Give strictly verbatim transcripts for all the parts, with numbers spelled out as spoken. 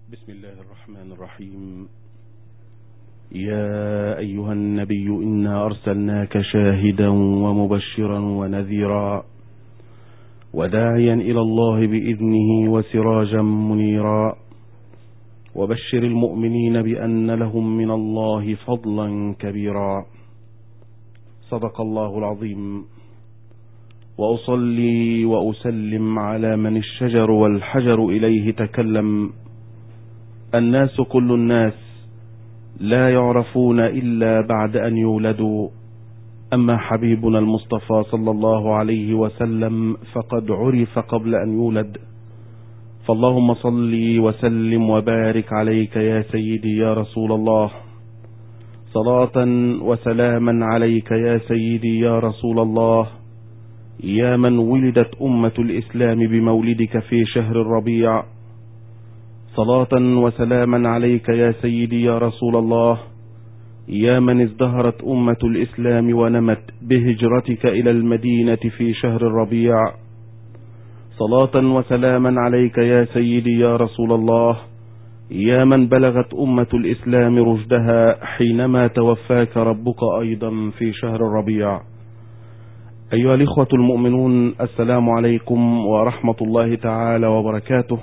بسم الله الرحمن الرحيم. يا أيها النبي إنا أرسلناك شاهدا ومبشرا ونذيرا وداعيا إلى الله بإذنه وسراجا منيرا وبشر المؤمنين بأن لهم من الله فضلا كبيرا. صدق الله العظيم. وأصلي وأسلم على من الشجر والحجر إليه تكلم. الناس كل الناس لا يعرفون إلا بعد أن يولدوا، أما حبيبنا المصطفى صلى الله عليه وسلم فقد عرف قبل أن يولد. فاللهم صل وسلم وبارك عليك يا سيدي يا رسول الله، صلاة وسلاما عليك يا سيدي يا رسول الله، يا من ولدت أمة الإسلام بمولدك في شهر الربيع. صلاة وسلاما عليك يا سيدي يا رسول الله، يا من ازدهرت أمة الإسلام ونمت بهجرتك إلى المدينة في شهر الربيع. صلاة وسلاما عليك يا سيدي يا رسول الله، يا من بلغت أمة الإسلام رشدها حينما توفاك ربك أيضا في شهر الربيع. أيها الإخوة المؤمنون، السلام عليكم ورحمة الله تعالى وبركاته.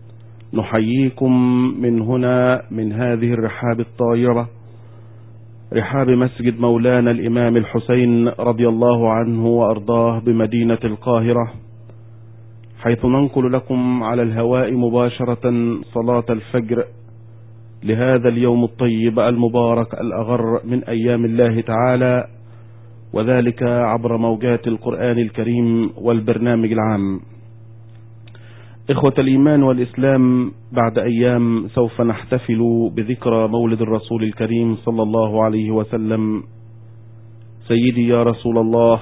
نحييكم من هنا من هذه الرحاب الطاهرة، رحاب مسجد مولانا الإمام الحسين رضي الله عنه وأرضاه بمدينة القاهرة، حيث ننقل لكم على الهواء مباشرة صلاة الفجر لهذا اليوم الطيب المبارك الأغر من أيام الله تعالى، وذلك عبر موجات القرآن الكريم والبرنامج العام. إخوة الإيمان والإسلام، بعد أيام سوف نحتفل بذكرى مولد الرسول الكريم صلى الله عليه وسلم. سيدي يا رسول الله،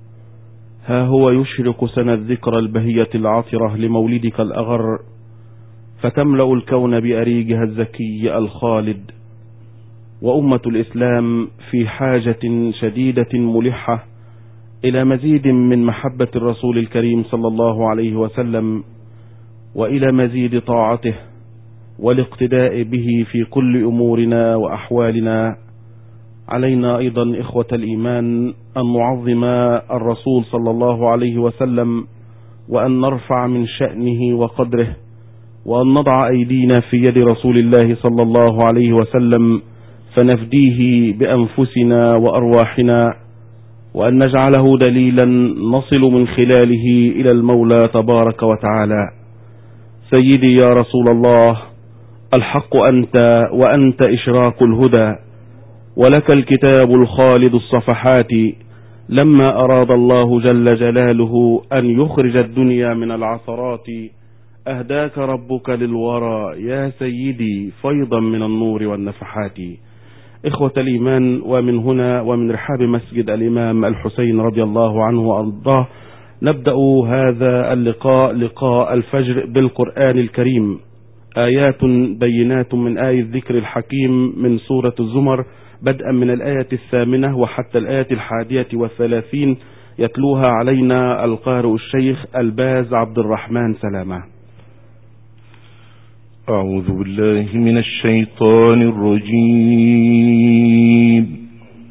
ها هو يشرق سنة الذكرى البهية العطرة لمولدك الأغر، فتملأ الكون بأريجها الزكي الخالد، وأمة الإسلام في حاجة شديدة ملحة إلى مزيد من محبة الرسول الكريم صلى الله عليه وسلم، وإلى مزيد طاعته والاقتداء به في كل أمورنا وأحوالنا. علينا أيضا إخوة الإيمان أن نعظم الرسول صلى الله عليه وسلم، وأن نرفع من شأنه وقدره، وأن نضع أيدينا في يد رسول الله صلى الله عليه وسلم فنفديه بأنفسنا وأرواحنا، وأن نجعله دليلا نصل من خلاله إلى المولى تبارك وتعالى. سيدي يا رسول الله، الحق أنت وأنت إشراق الهدى، ولك الكتاب الخالد الصفحات. لما أراد الله جل جلاله أن يخرج الدنيا من العثرات، أهداك ربك للورى يا سيدي فيضا من النور والنفحات. إخوة الإيمان، ومن هنا ومن رحاب مسجد الإمام الحسين رضي الله عنه وأرضاه نبدأ هذا اللقاء، لقاء الفجر بالقرآن الكريم، آيات بينات من آية الذكر الحكيم من سورة الزمر، بدءا من الآية الثامنة وحتى الآية الحادية والثلاثين، يتلوها علينا القارئ الشيخ الباز عبد الرحمن سلامة. أعوذ بالله من الشيطان الرجيم.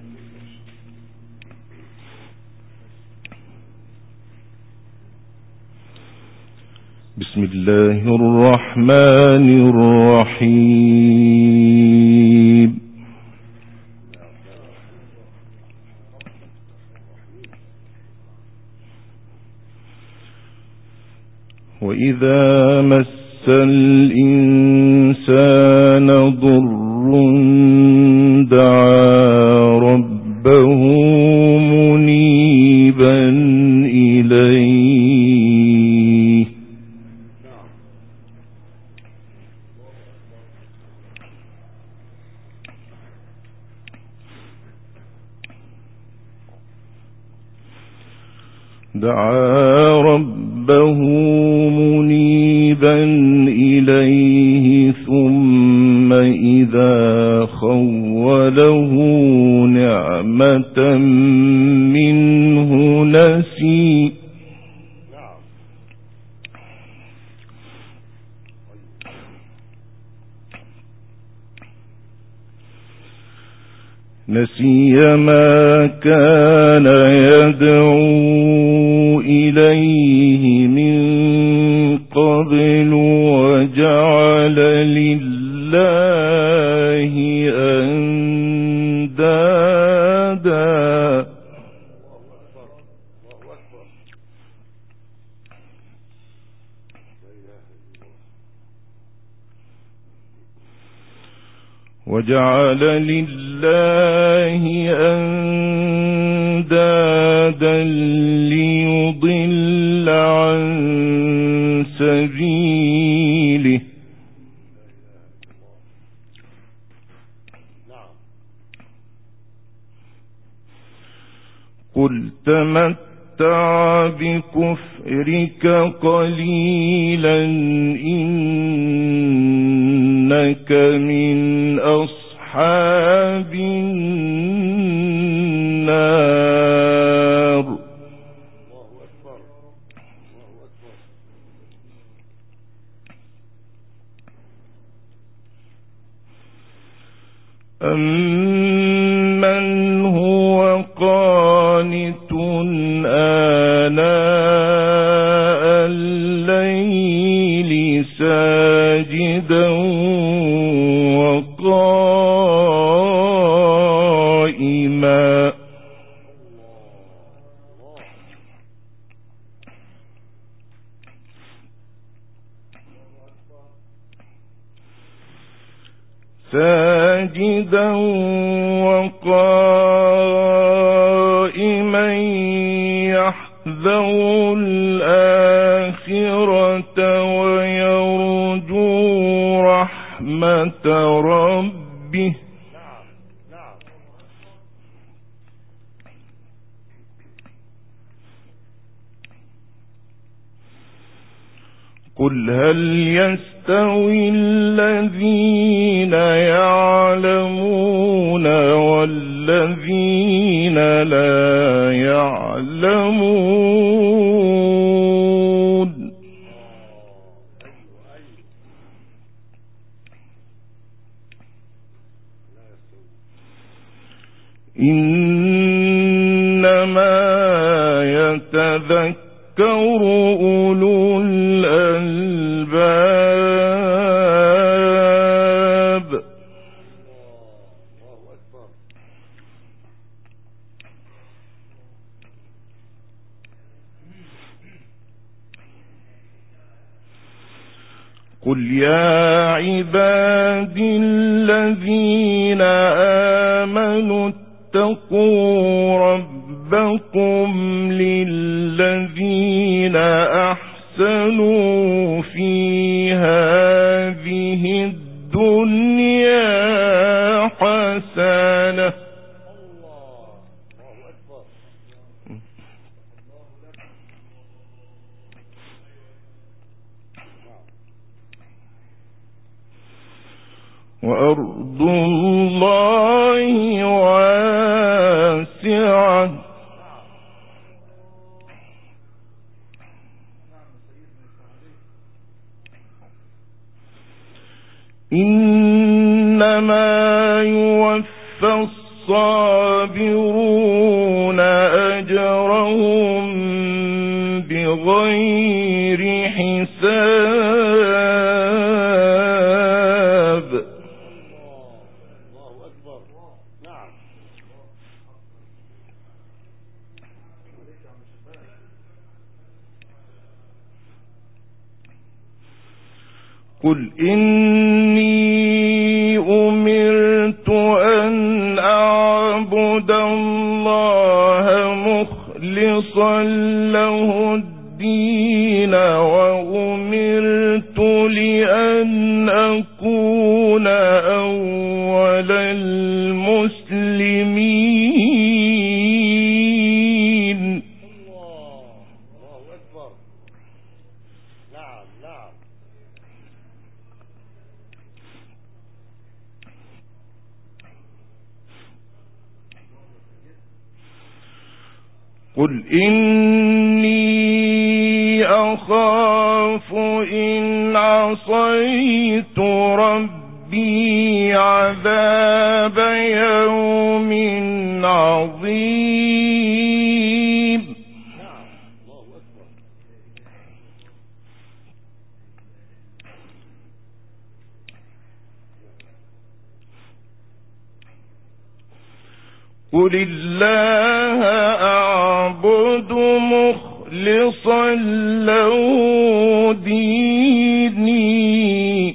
بسم الله الرحمن الرحيم. وإذا مس الإنسان ضر دعا ربه منيبا إليه دعا ربه منيبا إليه ثم إذا خوله نعمة منه نسي نسي ما كان يدعو إليه من قبل وجعل لله أندادا وجعل لله أندادا ليضل عن سبيله قل تمتع بكفرك قليلا إنك من أصحاب النار أمن هو قانت آناء الليل ساجدا وقائما ساجدا وقائما يحذر الآخرة ويرجو رحمة ربه قل هل يستوي الذين يعلمون والذين لا يعلمون إنما يتذكر أولو الألباب قل يا عبادي الذين آمنوا اتقوا ربكم للذين أحسنوا في هذه الدنيا حسنة وأرض الله واسعة إنما يوفى الصابرون أجرهم بغير حساب الله أكبر. نعم. قل إني أمرت أن أعبد الله مخلصا له الدين وأمرت لأن أكون أول المسلمين. الله أكبر. نعم نعم. قل إني أخاف إن عصيت ربي ربي عذاب يوم عظيم. قل الله أعبد مخلصا له ديني.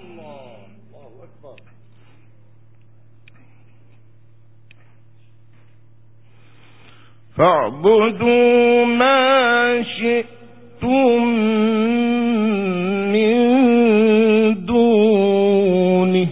فاعبدوا ما شئتم من دونه.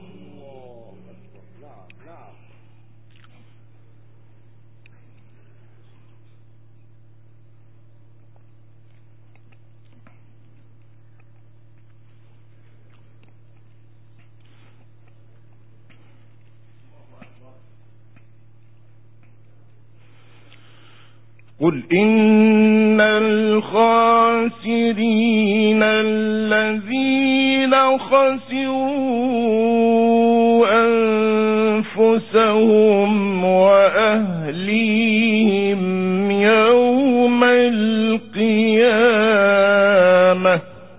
قل إن الخاسرين الذين خسروا أنفسهم وأهليهم يوم القيامة.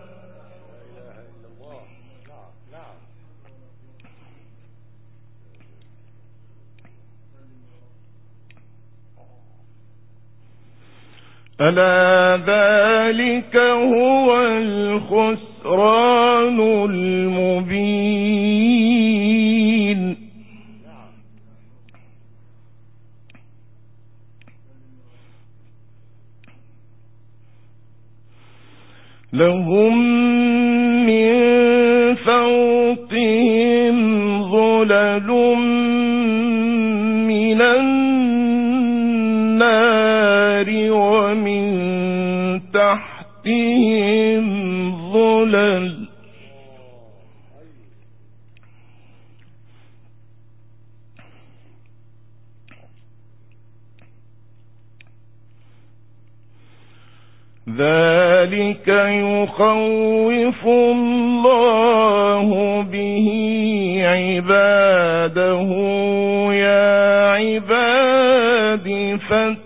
ألا ذلك هو الخسران المبين. لهم من فوقهم ظلل من النار ومن تحتهم ظلل. ذلك يخوف الله به عباده يا عباد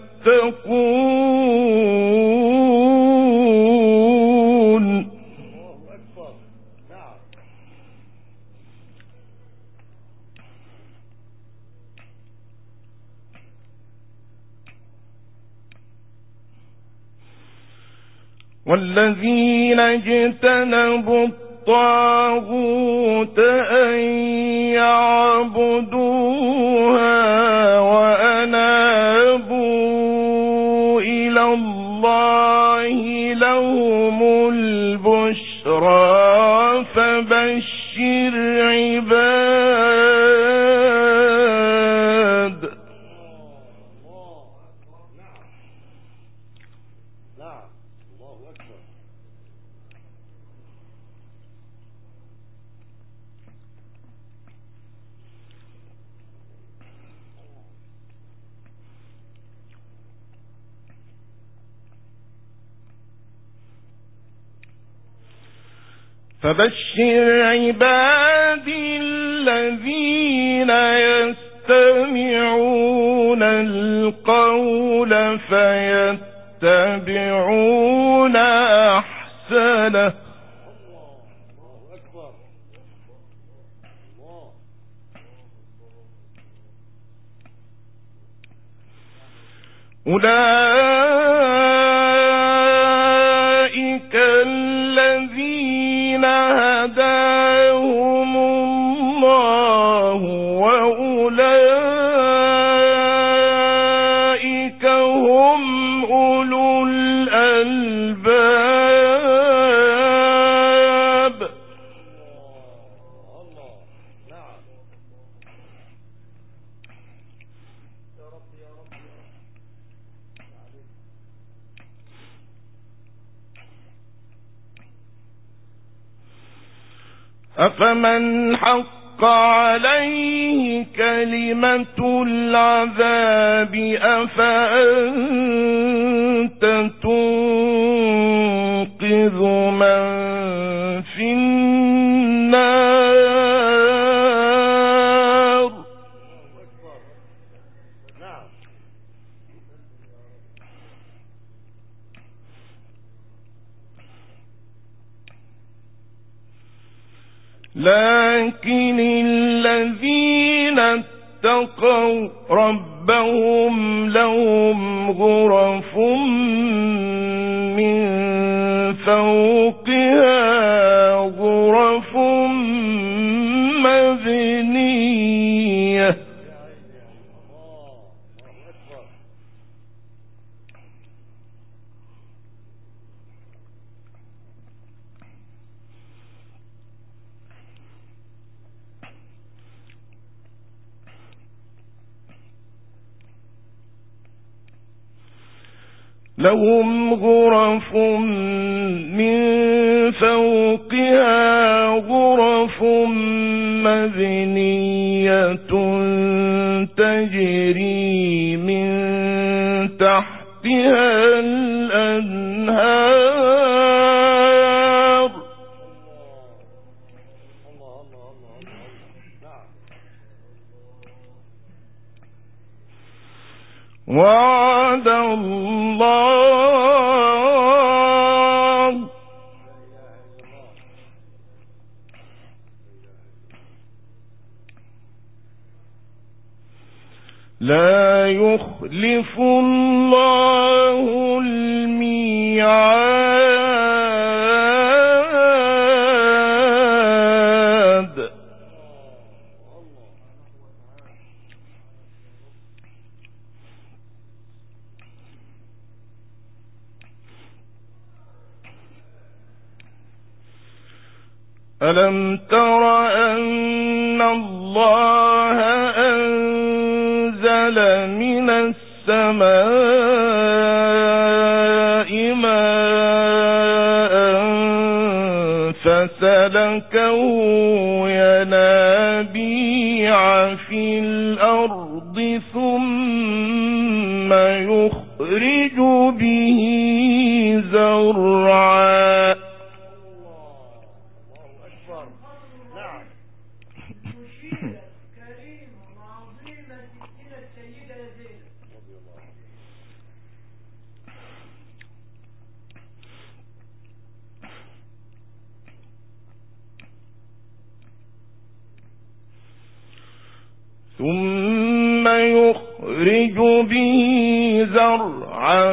فاتقون. والذين اجتنبوا الطاغوت أن يعبدوها وأنابوا إلى الله لهم البشرى فبشر عباد. فبشر عبادي الذين يستمعون القول فيتبعون أحسنه. أولئك الذين هداهم الله وأولئك هم أولو الألباب. أفمن حق عليه كلمة العذاب أفأنت تنقذ من في النار. لكن الذين اتقوا ربهم لهم غرف من فوقها غرف مبنية لهم غرف من فوقها غرف مبنية تجري من تحتها الأنهار وعد الله لا يخلف الله الميعاد ألم تر أن الله أنزل من السماء ماء فسلكه ينابيع في الأرض ثم يخرج به زرعا ثم يخرج به زرعا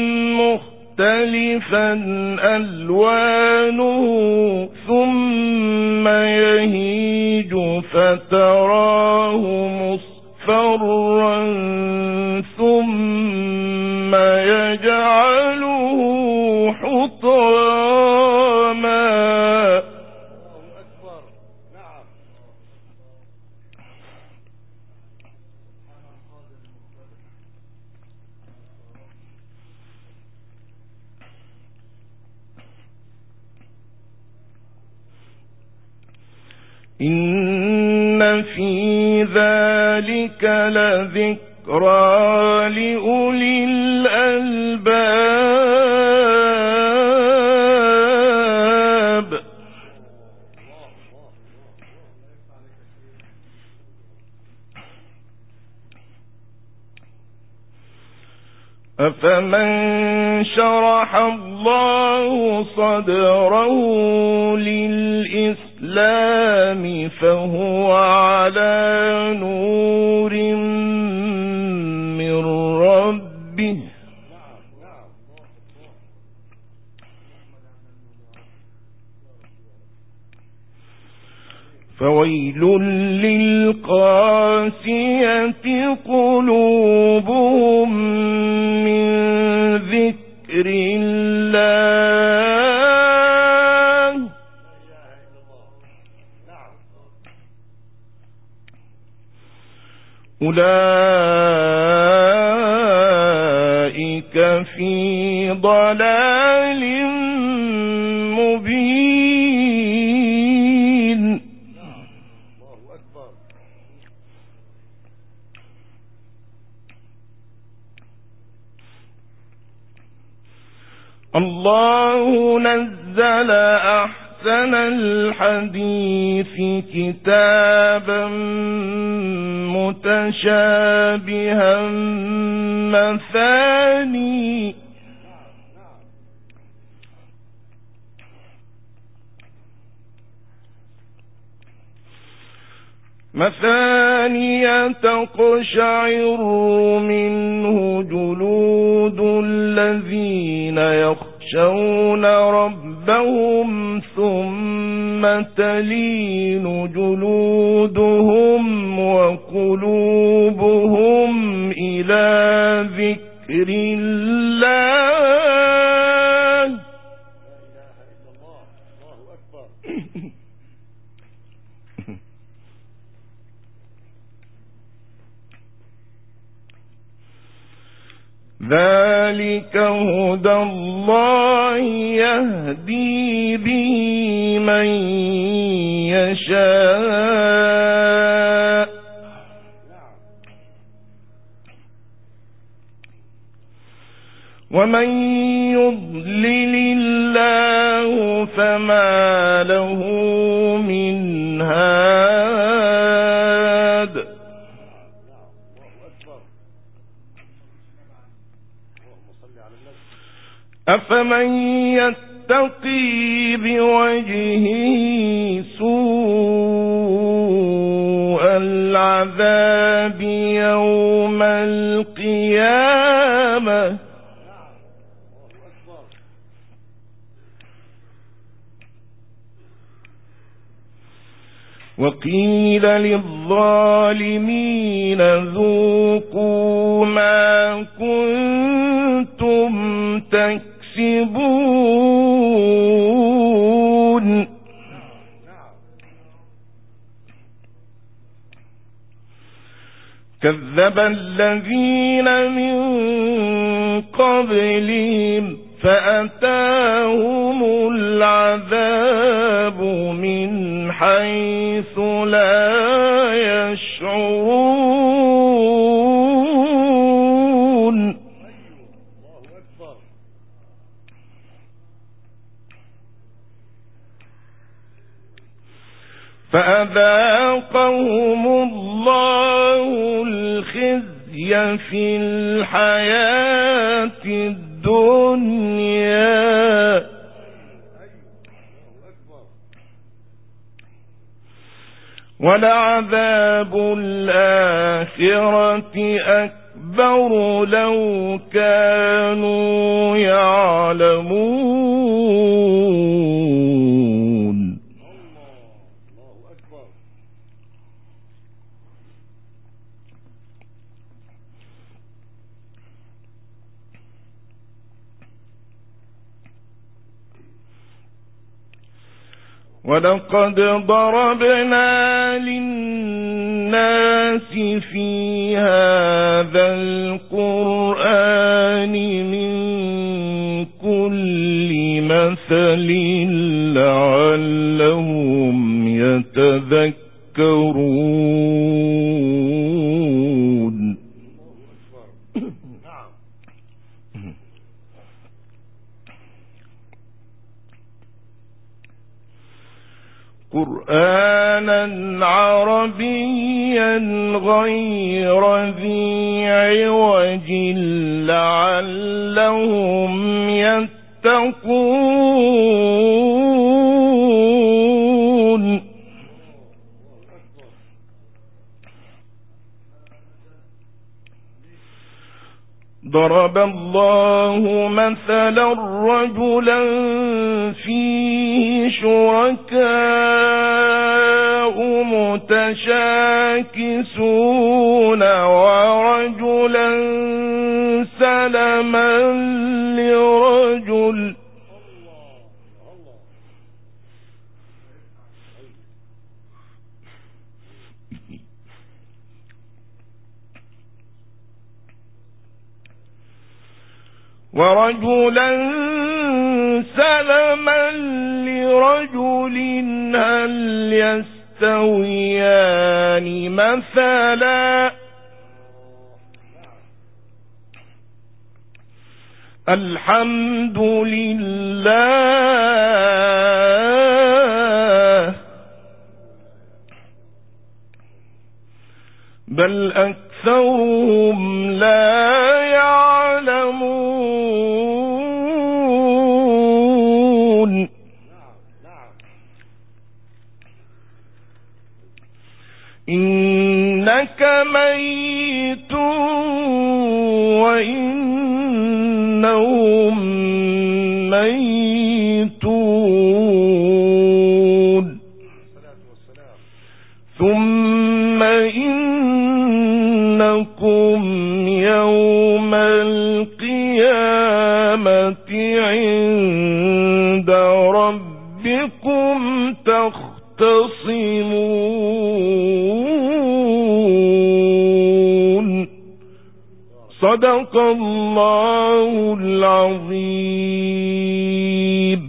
مختلفا ألوانه ثم يهيج فتراه مصفرا ثم يجعله حطاما إن في ذلك لذكرى لأولي الألباب أفمن شرح الله صدره للإسلام فهو على نور من ربه فويل للقاسية قلوبهم من ذكر الله أولئك في ضلال مبين الله نزل أحسن الحديث كتابا متشابها مثاني مثانية تقشعر منه جلود الذين يخشون ربهم ثم تلين جلودهم وقلوبهم إلى ذكر الله. ذلك هدى الله يهدي به من يشاء ومن يضلل الله فما له من هاد. أفمن يتقي بوجهه سوء العذاب يوم القيامة وقيل للظالمين ذوقوا ما كنتم تكسبون. كذب الذين من قبلهم فأتاهم العذاب من حيث لا يشعرون. فأذاقهم الله الخزي في الحياة الدنيا ولعذاب الآخرة أكبر لو كانوا يعلمون. ولقد ضربنا للناس في هذا القرآن من كل مثل لعلهم يتذكرون. قرآنا عربيا غير ذي عوج لعلهم يتقون. ضرب الله مثلا رجلا فيه شركاء متشاكسون ورجلا سلما لرجل ورجلا سلما لرجل هل يستويان مثلا الحمد لله بل أكثرهم لا يعلمون. إنك ميت وإنهم ميتون ثم إنكم يوم القيامة عند ربكم تختصمون. صدق الله العظيم.